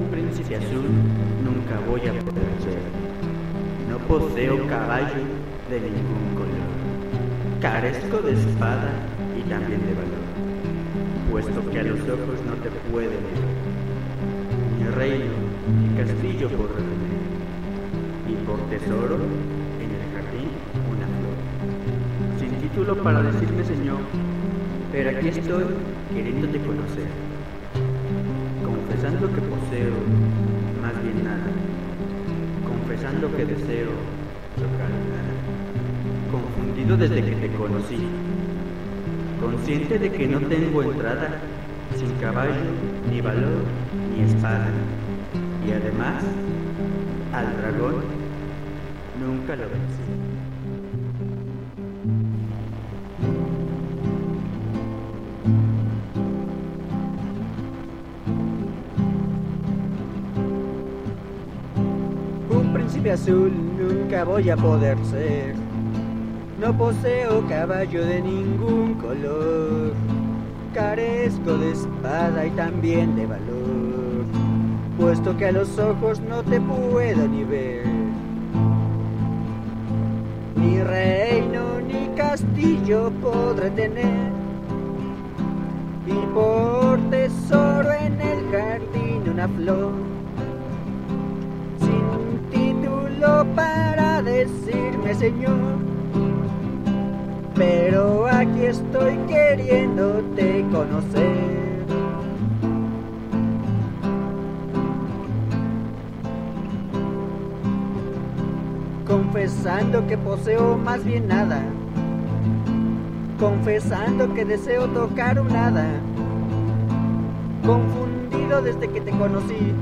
Un príncipe azul nunca voy a poder ser. No poseo caballo de ningún color. Carezco de espada y también de valor, puesto que a los ojos no te pueden ver. Ni reino ni castillo por retener, y por tesoro en el jardín una flor. Sin título para decirme señor, pero aquí estoy queriéndote conocer, confesando que poseo más bien nada, confesando que deseo tocar nada, confundido desde que te conocí, consciente de que no tengo entrada, sin caballo, ni valor, ni espada, y además, al dragón nunca lo vencí. Un príncipe azul nunca voy a poder ser. No poseo caballo de ningún color. Carezco de espada y también de valor, puesto que a los ojos no te puedo ni ver. Ni reino ni castillo podré tener, y por tesoro en el jardín una flor. Sin título para decirme señor, pero aquí estoy queriéndote conocer. Confesando que poseo más bien nada, confesando que deseo tocar un hada, confundido desde que te conocí,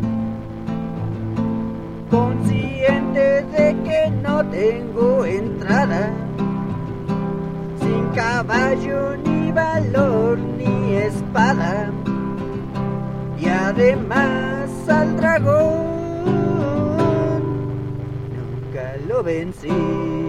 consciente de que no tengo entrada, sin caballo, ni valor, ni espada, y además al dragón nunca lo vencí.